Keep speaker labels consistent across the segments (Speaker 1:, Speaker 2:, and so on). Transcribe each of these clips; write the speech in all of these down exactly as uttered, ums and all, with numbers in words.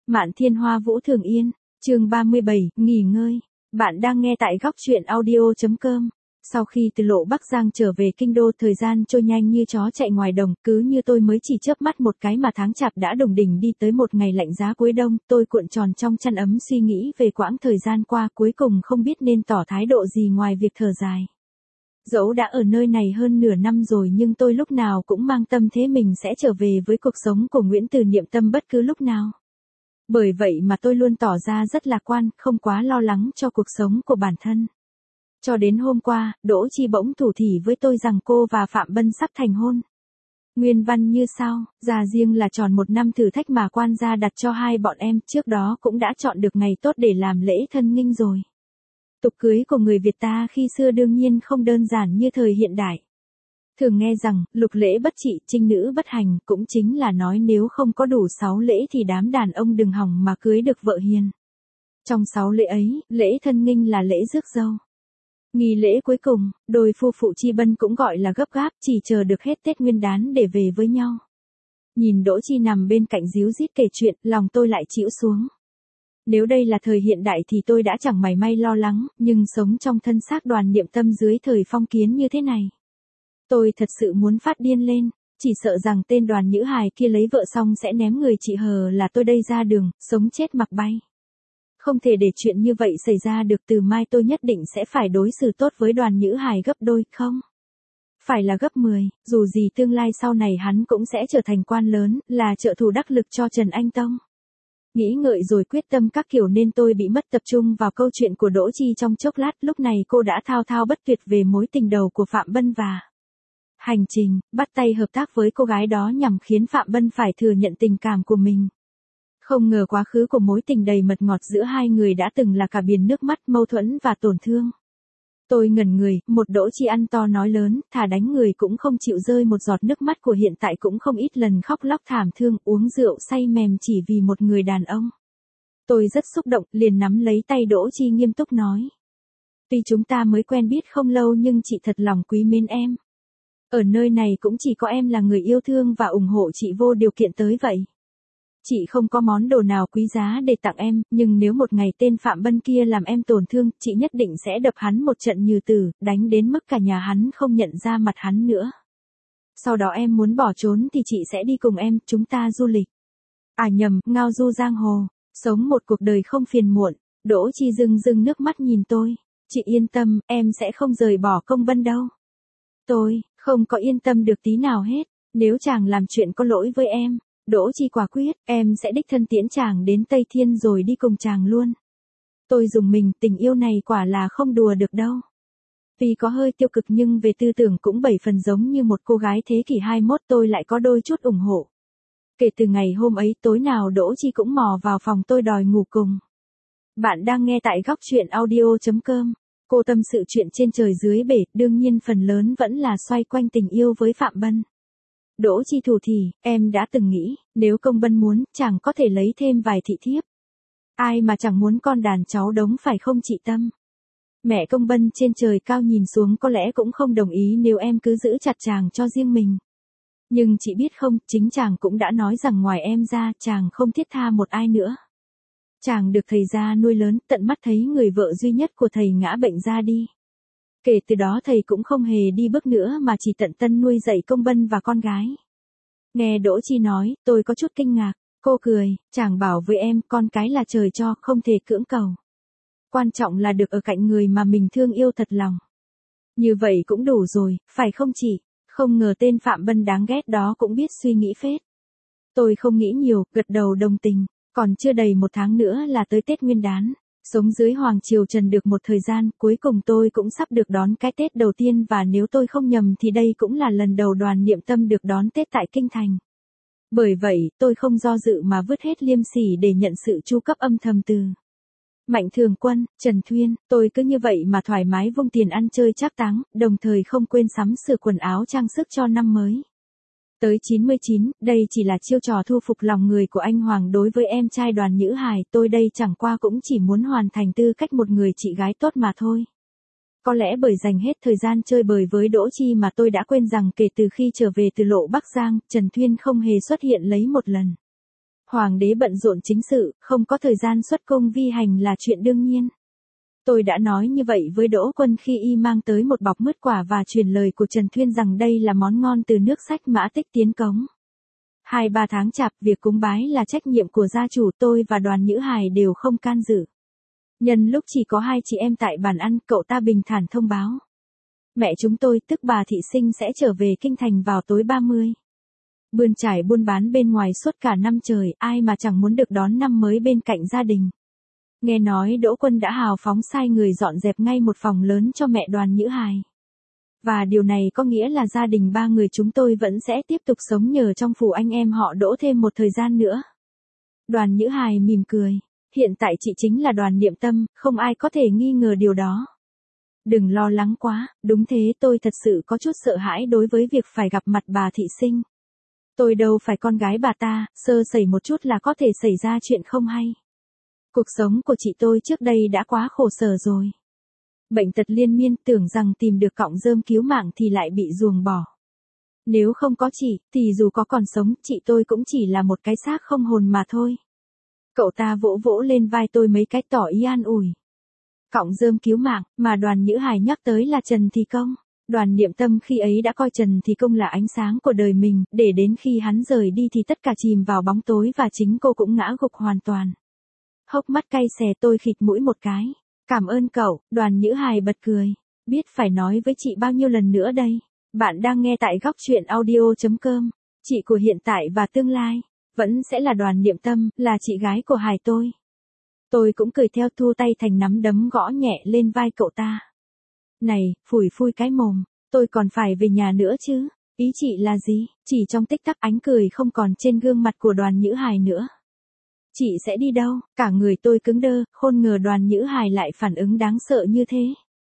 Speaker 1: Mạn Thiên Hoa Vũ Thường Yên, chương ba mươi bảy, nghỉ ngơi. Bạn đang nghe tại góc truyện audio chấm com. Sau khi từ Lộ Bắc Giang trở về kinh đô, thời gian trôi nhanh như chó chạy ngoài đồng, cứ như tôi mới chỉ chớp mắt một cái mà tháng chạp đã đùng đỉnh đi tới một ngày lạnh giá cuối đông. Tôi cuộn tròn trong chăn ấm suy nghĩ về quãng thời gian qua, cuối cùng không biết nên tỏ thái độ gì ngoài việc thở dài. Dẫu đã ở nơi này hơn nửa năm rồi nhưng tôi lúc nào cũng mang tâm thế mình sẽ trở về với cuộc sống của Nguyễn Từ Niệm Tâm bất cứ lúc nào. Bởi vậy mà tôi luôn tỏ ra rất lạc quan, không quá lo lắng cho cuộc sống của bản thân. Cho đến hôm qua, Đỗ Chi bỗng thủ thỉ với tôi rằng cô và Phạm Bân sắp thành hôn. Nguyên văn như sau, già riêng là tròn một năm thử thách mà quan gia đặt cho hai bọn em, trước đó cũng đã chọn được ngày tốt để làm lễ thân nghinh rồi. Tục cưới của người Việt ta khi xưa đương nhiên không đơn giản như thời hiện đại. Thường nghe rằng, lục lễ bất trị, trinh nữ bất hành, cũng chính là nói nếu không có đủ sáu lễ thì đám đàn ông đừng hòng mà cưới được vợ hiền. Trong sáu lễ ấy, lễ thân nghinh là lễ rước dâu. Nghi lễ cuối cùng, đôi phu phụ chi bân cũng gọi là gấp gáp, chỉ chờ được hết Tết Nguyên Đán để về với nhau. Nhìn Đỗ Chi nằm bên cạnh díu dít kể chuyện, lòng tôi lại chĩu xuống. Nếu đây là thời hiện đại thì tôi đã chẳng mảy may lo lắng, nhưng sống trong thân xác Đoàn Niệm Tâm dưới thời phong kiến như thế này, tôi thật sự muốn phát điên lên, chỉ sợ rằng tên Đoàn Nhữ Hài kia lấy vợ xong sẽ ném người chị hờ là tôi đây ra đường, sống chết mặc bay. Không thể để chuyện như vậy xảy ra được, từ mai tôi nhất định sẽ phải đối xử tốt với Đoàn Nhữ Hài gấp đôi, không phải là gấp mười, dù gì tương lai sau này hắn cũng sẽ trở thành quan lớn, là trợ thủ đắc lực cho Trần Anh Tông. Nghĩ ngợi rồi quyết tâm các kiểu nên tôi bị mất tập trung vào câu chuyện của Đỗ Chi trong chốc lát. Lúc này cô đã thao thao bất tuyệt về mối tình đầu của Phạm Bân và hành trình bắt tay hợp tác với cô gái đó nhằm khiến Phạm Bân phải thừa nhận tình cảm của mình. Không ngờ quá khứ của mối tình đầy mật ngọt giữa hai người đã từng là cả biển nước mắt, mâu thuẫn và tổn thương. Tôi ngẩn người, một Đỗ Chi ăn to nói lớn, thà đánh người cũng không chịu rơi một giọt nước mắt của hiện tại cũng không ít lần khóc lóc thảm thương, uống rượu say mềm chỉ vì một người đàn ông. Tôi rất xúc động, liền nắm lấy tay Đỗ Chi nghiêm túc nói. Tuy chúng ta mới quen biết không lâu nhưng chị thật lòng quý mến em. Ở nơi này cũng chỉ có em là người yêu thương và ủng hộ chị vô điều kiện tới vậy. Chị không có món đồ nào quý giá để tặng em, nhưng nếu một ngày tên Phạm Bân kia làm em tổn thương, chị nhất định sẽ đập hắn một trận như tử, đánh đến mức cả nhà hắn không nhận ra mặt hắn nữa. Sau đó em muốn bỏ trốn thì chị sẽ đi cùng em, chúng ta du lịch. À nhầm, ngao du giang hồ, sống một cuộc đời không phiền muộn. Đỗ Chi rưng rưng nước mắt nhìn tôi. Chị yên tâm, em sẽ không rời bỏ Công Bân đâu. Tôi không có yên tâm được tí nào hết. Nếu chàng làm chuyện có lỗi với em, Đỗ Chi quả quyết, em sẽ đích thân tiễn chàng đến Tây Thiên rồi đi cùng chàng luôn. Tôi dùng mình, tình yêu này quả là không đùa được đâu. Tuy có hơi tiêu cực nhưng về tư tưởng cũng bảy phần giống như một cô gái thế kỷ hai mươi mốt, tôi lại có đôi chút ủng hộ. Kể từ ngày hôm ấy, tối nào Đỗ Chi cũng mò vào phòng tôi đòi ngủ cùng. Bạn đang nghe tại góc truyện audio chấm com. Cô tâm sự chuyện trên trời dưới bể, đương nhiên phần lớn vẫn là xoay quanh tình yêu với Phạm Bân. Đỗ Chi thủ thỉ, em đã từng nghĩ, nếu Công Bân muốn, chàng có thể lấy thêm vài thị thiếp. Ai mà chẳng muốn con đàn cháu đống phải không chị Tâm? Mẹ Công Bân trên trời cao nhìn xuống có lẽ cũng không đồng ý nếu em cứ giữ chặt chàng cho riêng mình. Nhưng chị biết không, chính chàng cũng đã nói rằng ngoài em ra, chàng không thiết tha một ai nữa. Chàng được thầy gia nuôi lớn, tận mắt thấy người vợ duy nhất của thầy ngã bệnh ra đi. Kể từ đó thầy cũng không hề đi bước nữa mà chỉ tận tâm nuôi dạy Công Bân và con gái. Nghe Đỗ Chi nói, tôi có chút kinh ngạc. Cô cười, chàng bảo với em, con cái là trời cho, không thể cưỡng cầu. Quan trọng là được ở cạnh người mà mình thương yêu thật lòng. Như vậy cũng đủ rồi, phải không chị? Không ngờ tên Phạm Bân đáng ghét đó cũng biết suy nghĩ phết. Tôi không nghĩ nhiều, gật đầu đồng tình. Còn chưa đầy một tháng nữa là tới Tết Nguyên Đán. Sống dưới Hoàng Triều Trần được một thời gian, cuối cùng tôi cũng sắp được đón cái Tết đầu tiên và nếu tôi không nhầm thì đây cũng là lần đầu Đoàn Niệm Tâm được đón Tết tại Kinh Thành. Bởi vậy, tôi không do dự mà vứt hết liêm sỉ để nhận sự chu cấp âm thầm từ Mạnh Thường Quân, Trần Thuyên. Tôi cứ như vậy mà thoải mái vung tiền ăn chơi trác táng, đồng thời không quên sắm sửa quần áo trang sức cho năm mới. Tới chín mươi chín, đây chỉ là chiêu trò thu phục lòng người của anh Hoàng đối với em trai Đoàn Nhữ Hài, tôi đây chẳng qua cũng chỉ muốn hoàn thành tư cách một người chị gái tốt mà thôi. Có lẽ bởi dành hết thời gian chơi bời với Đỗ Chi mà tôi đã quên rằng kể từ khi trở về từ Lộ Bắc Giang, Trần Thuyên không hề xuất hiện lấy một lần. Hoàng đế bận rộn chính sự, không có thời gian xuất cung vi hành là chuyện đương nhiên. Tôi đã nói như vậy với Đỗ Quân khi y mang tới một bọc mứt quả và truyền lời của Trần Thuyên rằng đây là món ngon từ nước sách Mã Tích tiến cống. Hai ba tháng chạp, việc cúng bái là trách nhiệm của gia chủ, tôi và Đoàn Nhữ Hài đều không can dự. Nhân lúc chỉ có hai chị em tại bàn ăn, cậu ta bình thản thông báo. Mẹ chúng tôi, tức bà Thị Sinh sẽ trở về kinh thành vào tối ba mươi. Bươn trải buôn bán bên ngoài suốt cả năm trời, ai mà chẳng muốn được đón năm mới bên cạnh gia đình. Nghe nói Đỗ Quân đã hào phóng sai người dọn dẹp ngay một phòng lớn cho mẹ Đoàn Nhữ Hài. Và điều này có nghĩa là gia đình ba người chúng tôi vẫn sẽ tiếp tục sống nhờ trong phủ anh em họ Đỗ thêm một thời gian nữa. Đoàn Nhữ Hài mỉm cười. Hiện tại chị chính là Đoàn Niệm Tâm, không ai có thể nghi ngờ điều đó. Đừng lo lắng quá, đúng thế, tôi thật sự có chút sợ hãi đối với việc phải gặp mặt bà Thị Sinh. Tôi đâu phải con gái bà ta, sơ sẩy một chút là có thể xảy ra chuyện không hay. Cuộc sống của chị tôi trước đây đã quá khổ sở rồi. Bệnh tật liên miên, tưởng rằng tìm được cọng rơm cứu mạng thì lại bị ruồng bỏ. Nếu không có chị, thì dù có còn sống, chị tôi cũng chỉ là một cái xác không hồn mà thôi. Cậu ta vỗ vỗ lên vai tôi mấy cái tỏ ý an ủi. Cọng rơm cứu mạng, mà Đoàn Nhữ Hài nhắc tới là Trần Thì Công. Đoàn Niệm Tâm khi ấy đã coi Trần Thì Công là ánh sáng của đời mình, để đến khi hắn rời đi thì tất cả chìm vào bóng tối và chính cô cũng ngã gục hoàn toàn. Hốc mắt cay xè, tôi khịt mũi một cái. Cảm ơn cậu, Đoàn Nhữ Hài bật cười. Biết phải nói với chị bao nhiêu lần nữa đây. Bạn đang nghe tại góc truyện audio chấm com. Chị của hiện tại và tương lai, vẫn sẽ là Đoàn Niệm Tâm, là chị gái của Hài tôi. Tôi cũng cười theo, thu tay thành nắm đấm gõ nhẹ lên vai cậu ta. Này, phủi phui cái mồm, tôi còn phải về nhà nữa chứ. Ý chị là gì? Chỉ trong tích tắc ánh cười không còn trên gương mặt của Đoàn Nhữ Hài nữa. Chị sẽ đi đâu? Cả người tôi cứng đơ, khôn ngờ Đoàn Nhữ Hài lại phản ứng đáng sợ như thế.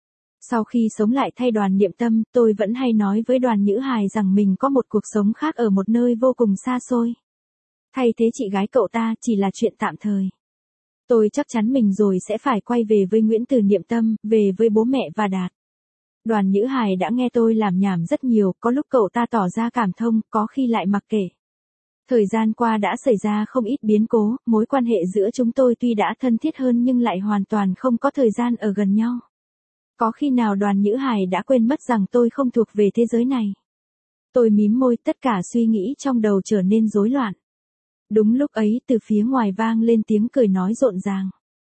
Speaker 1: Sau khi sống lại thay Đoàn Niệm Tâm, tôi vẫn hay nói với Đoàn Nhữ Hài rằng mình có một cuộc sống khác ở một nơi vô cùng xa xôi. Thay thế chị gái cậu ta chỉ là chuyện tạm thời. Tôi chắc chắn mình rồi sẽ phải quay về với Nguyễn Từ Niệm Tâm, về với bố mẹ và Đạt. Đoàn Nhữ Hài đã nghe tôi làm nhảm rất nhiều, có lúc cậu ta tỏ ra cảm thông, có khi lại mặc kệ. Thời gian qua đã xảy ra không ít biến cố, mối quan hệ giữa chúng tôi tuy đã thân thiết hơn nhưng lại hoàn toàn không có thời gian ở gần nhau. Có khi nào Đoàn Nhữ Hài đã quên mất rằng tôi không thuộc về thế giới này? Tôi mím môi, tất cả suy nghĩ trong đầu trở nên rối loạn. Đúng lúc ấy, từ phía ngoài vang lên tiếng cười nói rộn ràng.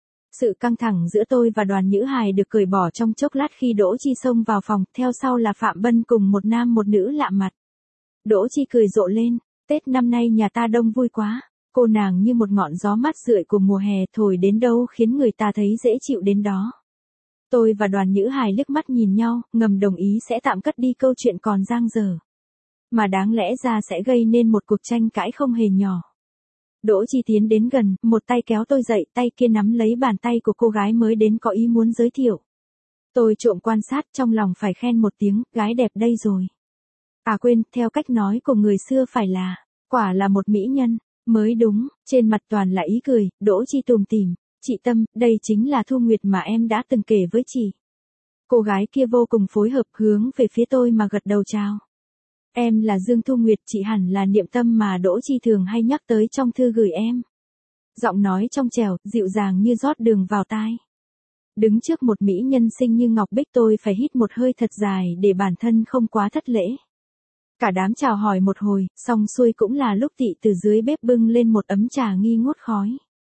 Speaker 1: Sự căng thẳng giữa tôi và Đoàn Nhữ Hài được cởi bỏ trong chốc lát khi Đỗ Chi xông vào phòng, theo sau là Phạm Bân cùng một nam một nữ lạ mặt. Đỗ Chi cười rộ lên, Tết năm nay nhà ta đông vui quá, cô nàng như một ngọn gió mát rượi của mùa hè, thổi đến đâu khiến người ta thấy dễ chịu đến đó. Tôi và Đoàn Nhữ Hài liếc mắt nhìn nhau, ngầm đồng ý sẽ tạm cất đi câu chuyện còn dang dở, mà đáng lẽ ra sẽ gây nên một cuộc tranh cãi không hề nhỏ. Đỗ Chi tiến đến gần, một tay kéo tôi dậy, tay kia nắm lấy bàn tay của cô gái mới đến có ý muốn giới thiệu. Tôi trộm quan sát, trong lòng phải khen một tiếng, gái đẹp đây rồi. À quên, theo cách nói của người xưa phải là, quả là một mỹ nhân, mới đúng, trên mặt toàn là ý cười. Đỗ Chi tủm tỉm, chị Tâm, đây chính là Thu Nguyệt mà em đã từng kể với chị. Cô gái kia vô cùng phối hợp, hướng về phía tôi mà gật đầu chào. Em là Dương Thu Nguyệt, chị hẳn là Niệm Tâm mà Đỗ Chi thường hay nhắc tới trong thư gửi em. Giọng nói trong trẻo, dịu dàng như rót đường vào tai. Đứng trước một mỹ nhân xinh như ngọc bích, tôi phải hít một hơi thật dài để bản thân không quá thất lễ. Cả đám chào hỏi một hồi, xong xuôi cũng là lúc Tị từ dưới bếp bưng lên một ấm trà nghi ngút khói.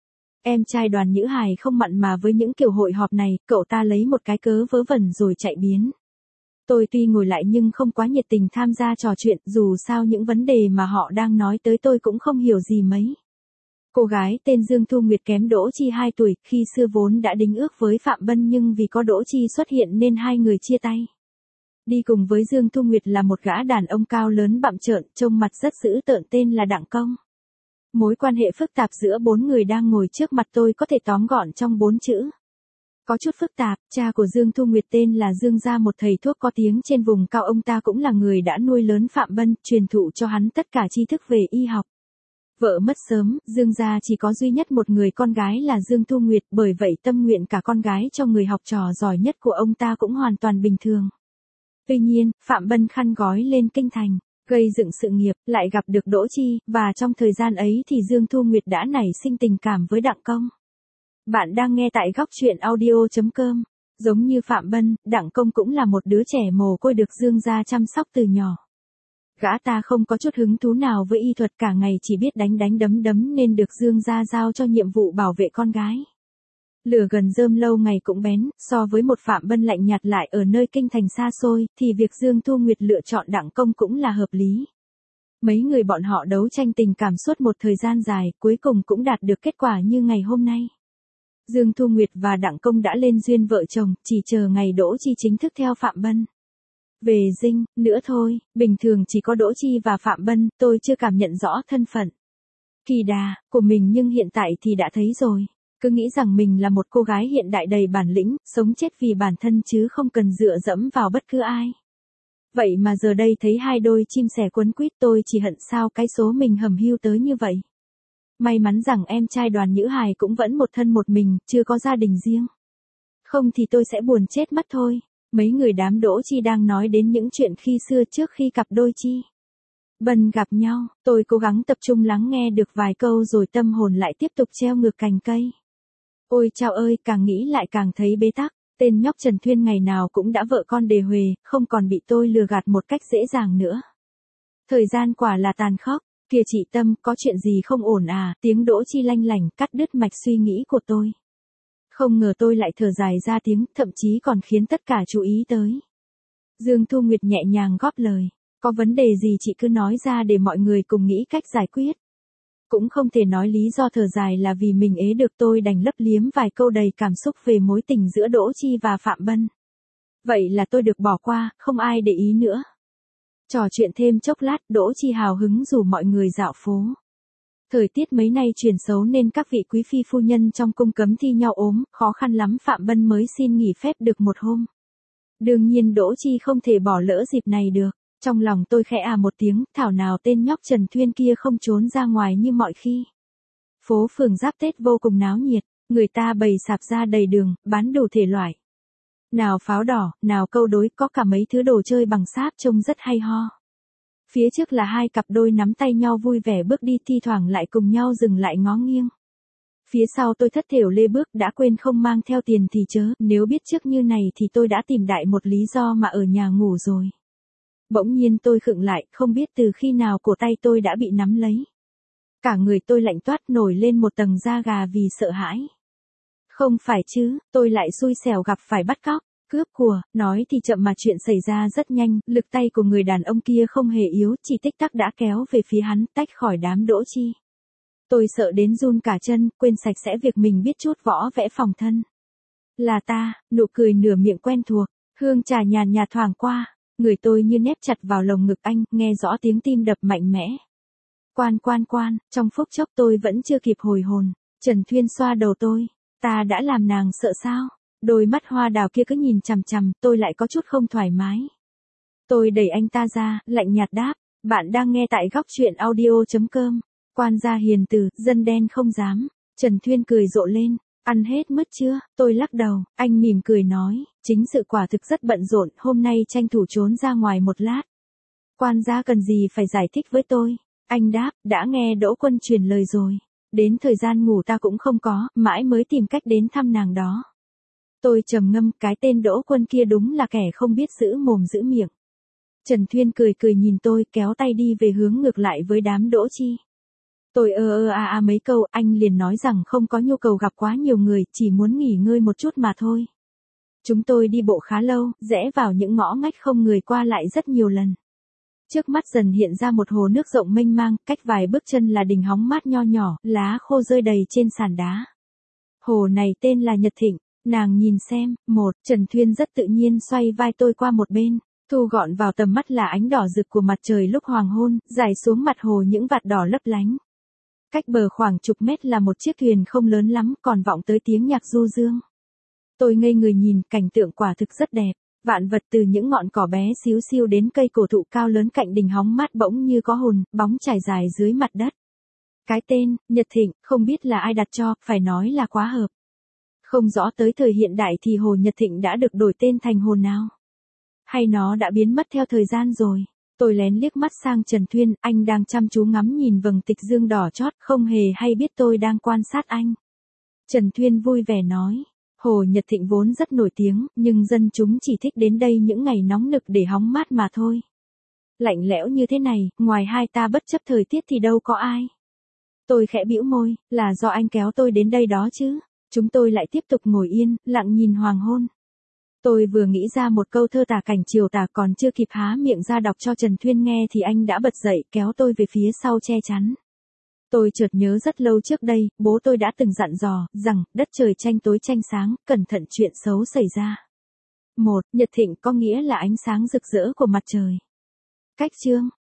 Speaker 1: Em trai Đoàn Nhữ Hài không mặn mà với những kiểu hội họp này, cậu ta lấy một cái cớ vớ vẩn rồi chạy biến. Tôi tuy ngồi lại nhưng không quá nhiệt tình tham gia trò chuyện, dù sao những vấn đề mà họ đang nói tới tôi cũng không hiểu gì mấy. Cô gái tên Dương Thu Nguyệt kém Đỗ Chi hai tuổi, khi xưa vốn đã đính ước với Phạm Bân nhưng vì có Đỗ Chi xuất hiện nên hai người chia tay. Đi cùng với Dương Thu Nguyệt là một gã đàn ông cao lớn bặm trợn, trông mặt rất dữ tợn tên là Đặng Công. Mối quan hệ phức tạp giữa bốn người đang ngồi trước mặt tôi có thể tóm gọn trong bốn chữ. Có chút phức tạp, cha của Dương Thu Nguyệt tên là Dương Gia, một thầy thuốc có tiếng trên vùng cao, ông ta cũng là người đã nuôi lớn Phạm Bân, truyền thụ cho hắn tất cả tri thức về y học. Vợ mất sớm, Dương Gia chỉ có duy nhất một người con gái là Dương Thu Nguyệt, bởi vậy tâm nguyện cả con gái cho người học trò giỏi nhất của ông ta cũng hoàn toàn bình thường. Tuy nhiên, Phạm Bân khăn gói lên kinh thành, gây dựng sự nghiệp, lại gặp được Đỗ Chi, và trong thời gian ấy thì Dương Thu Nguyệt đã nảy sinh tình cảm với Đặng Công. Bạn đang nghe tại góc truyện audio chấm com. Giống như Phạm Bân, Đặng Công cũng là một đứa trẻ mồ côi được Dương gia chăm sóc từ nhỏ. Gã ta không có chút hứng thú nào với y thuật, cả ngày chỉ biết đánh đánh đấm đấm nên được Dương gia giao cho nhiệm vụ bảo vệ con gái. Lửa gần rơm lâu ngày cũng bén, so với một Phạm Bân lạnh nhạt lại ở nơi kinh thành xa xôi, thì việc Dương Thu Nguyệt lựa chọn Đặng Công cũng là hợp lý. Mấy người bọn họ đấu tranh tình cảm suốt một thời gian dài, cuối cùng cũng đạt được kết quả như ngày hôm nay. Dương Thu Nguyệt và Đặng Công đã lên duyên vợ chồng, chỉ chờ ngày Đỗ Chi chính thức theo Phạm Bân về dinh, nữa thôi, bình thường chỉ có Đỗ Chi và Phạm Bân, tôi chưa cảm nhận rõ thân phận kỳ đà của mình, nhưng hiện tại thì đã thấy rồi. Cứ nghĩ rằng mình là một cô gái hiện đại đầy bản lĩnh, sống chết vì bản thân chứ không cần dựa dẫm vào bất cứ ai. Vậy mà giờ đây thấy hai đôi chim sẻ quấn quýt, tôi chỉ hận sao cái số mình hầm hưu tới như vậy. May mắn rằng em trai Đoàn Nhữ Hài cũng vẫn một thân một mình, chưa có gia đình riêng. Không thì tôi sẽ buồn chết mất thôi. Mấy người đám Đỗ Chi đang nói đến những chuyện khi xưa trước khi cặp đôi Chi Bân gặp nhau, tôi cố gắng tập trung lắng nghe được vài câu rồi tâm hồn lại tiếp tục treo ngược cành cây. Ôi chao ơi, càng nghĩ lại càng thấy bế tắc, tên nhóc Trần Thuyên ngày nào cũng đã vợ con đề huề, không còn bị tôi lừa gạt một cách dễ dàng nữa. Thời gian quả là tàn khốc, kìa chị Tâm, có chuyện gì không ổn à, tiếng Đỗ Chi lanh lảnh cắt đứt mạch suy nghĩ của tôi. Không ngờ tôi lại thở dài ra tiếng, thậm chí còn khiến tất cả chú ý tới. Dương Thu Nguyệt nhẹ nhàng góp lời, có vấn đề gì chị cứ nói ra để mọi người cùng nghĩ cách giải quyết. Cũng không thể nói lý do thở dài là vì mình ế được, tôi đành lấp liếm vài câu đầy cảm xúc về mối tình giữa Đỗ Chi và Phạm Bân. Vậy là tôi được bỏ qua, không ai để ý nữa. Trò chuyện thêm chốc lát, Đỗ Chi hào hứng rủ mọi người dạo phố. Thời tiết mấy nay chuyển xấu nên các vị quý phi phu nhân trong cung cấm thi nhau ốm, khó khăn lắm Phạm Bân mới xin nghỉ phép được một hôm. Đương nhiên Đỗ Chi không thể bỏ lỡ dịp này được. Trong lòng tôi khẽ à một tiếng, thảo nào tên nhóc Trần Thuyên kia không trốn ra ngoài như mọi khi. Phố phường giáp Tết vô cùng náo nhiệt, người ta bày sạp ra đầy đường, bán đủ thể loại. Nào pháo đỏ, nào câu đối, có cả mấy thứ đồ chơi bằng sáp trông rất hay ho. Phía trước là hai cặp đôi nắm tay nhau vui vẻ bước đi, thi thoảng lại cùng nhau dừng lại ngó nghiêng. Phía sau tôi thất thểu lê bước, đã quên không mang theo tiền thì chớ, nếu biết trước như này thì tôi đã tìm đại một lý do mà ở nhà ngủ rồi. Bỗng nhiên tôi khựng lại, không biết từ khi nào cổ tay tôi đã bị nắm lấy. Cả người tôi lạnh toát, nổi lên một tầng da gà vì sợ hãi. Không phải chứ, tôi lại xui xẻo gặp phải bắt cóc, cướp của, nói thì chậm mà chuyện xảy ra rất nhanh, lực tay của người đàn ông kia không hề yếu, chỉ tích tắc đã kéo về phía hắn, tách khỏi đám Đỗ Chi. Tôi sợ đến run cả chân, quên sạch sẽ việc mình biết chút võ vẽ phòng thân. Là ta, nụ cười nửa miệng quen thuộc, hương trà nhàn nhạt thoảng qua. Người tôi như nép chặt vào lồng ngực anh, nghe rõ tiếng tim đập mạnh mẽ. Quan quan quan, trong phút chốc tôi vẫn chưa kịp hồi hồn. Trần Thuyên xoa đầu tôi. Ta đã làm nàng sợ sao? Đôi mắt hoa đào kia cứ nhìn chằm chằm, tôi lại có chút không thoải mái. Tôi đẩy anh ta ra, lạnh nhạt đáp. Bạn đang nghe tại góc truyện audio chấm com. Quan gia hiền từ, dân đen không dám. Trần Thuyên cười rộ lên. Ăn hết mất chưa? Tôi lắc đầu, anh mỉm cười nói, chính sự quả thực rất bận rộn, hôm nay tranh thủ trốn ra ngoài một lát. Quan gia cần gì phải giải thích với tôi? Anh đáp, đã nghe Đỗ Quân truyền lời rồi. Đến thời gian ngủ ta cũng không có, mãi mới tìm cách đến thăm nàng đó. Tôi trầm ngâm, cái tên Đỗ Quân kia đúng là kẻ không biết giữ mồm giữ miệng. Trần Thuyên cười cười nhìn tôi, kéo tay đi về hướng ngược lại với đám Đỗ Chi. Tôi ơ ơ a a mấy câu, anh liền nói rằng không có nhu cầu gặp quá nhiều người, chỉ muốn nghỉ ngơi một chút mà thôi. Chúng tôi đi bộ khá lâu, rẽ vào những ngõ ngách không người qua lại rất nhiều lần. Trước mắt dần hiện ra một hồ nước rộng mênh mang, cách vài bước chân là đình hóng mát nho nhỏ, lá khô rơi đầy trên sàn đá. Hồ này tên là Nhật Thịnh, nàng nhìn xem, một, Trần Thuyên rất tự nhiên xoay vai tôi qua một bên. Thu gọn vào tầm mắt là ánh đỏ rực của mặt trời lúc hoàng hôn, rải xuống mặt hồ những vạt đỏ lấp lánh. Cách bờ khoảng chục mét là một chiếc thuyền không lớn lắm, còn vọng tới tiếng nhạc du dương. Tôi ngây người nhìn, cảnh tượng quả thực rất đẹp. Vạn vật từ những ngọn cỏ bé xíu xiu đến cây cổ thụ cao lớn cạnh đình hóng mát bỗng như có hồn, bóng trải dài dưới mặt đất. Cái tên, Nhật Thịnh, không biết là ai đặt cho, phải nói là quá hợp. Không rõ tới thời hiện đại thì hồ Nhật Thịnh đã được đổi tên thành hồ nào. Hay nó đã biến mất theo thời gian rồi. Tôi lén liếc mắt sang Trần Thuyên, anh đang chăm chú ngắm nhìn vầng tịch dương đỏ chót, không hề hay biết tôi đang quan sát anh. Trần Thuyên vui vẻ nói, Hồ Nhật Thịnh vốn rất nổi tiếng, nhưng dân chúng chỉ thích đến đây những ngày nóng nực để hóng mát mà thôi. Lạnh lẽo như thế này, ngoài hai ta bất chấp thời tiết thì đâu có ai. Tôi khẽ bĩu môi, là do anh kéo tôi đến đây đó chứ. Chúng tôi lại tiếp tục ngồi yên, lặng nhìn hoàng hôn. Tôi vừa nghĩ ra một câu thơ tả cảnh chiều tà, còn chưa kịp há miệng ra đọc cho Trần Thuyên nghe thì anh đã bật dậy kéo tôi về phía sau che chắn. Tôi chợt nhớ rất lâu trước đây, bố tôi đã từng dặn dò, rằng, đất trời tranh tối tranh sáng, cẩn thận chuyện xấu xảy ra. Một, Nhật Thịnh có nghĩa là ánh sáng rực rỡ của mặt trời. Cách chương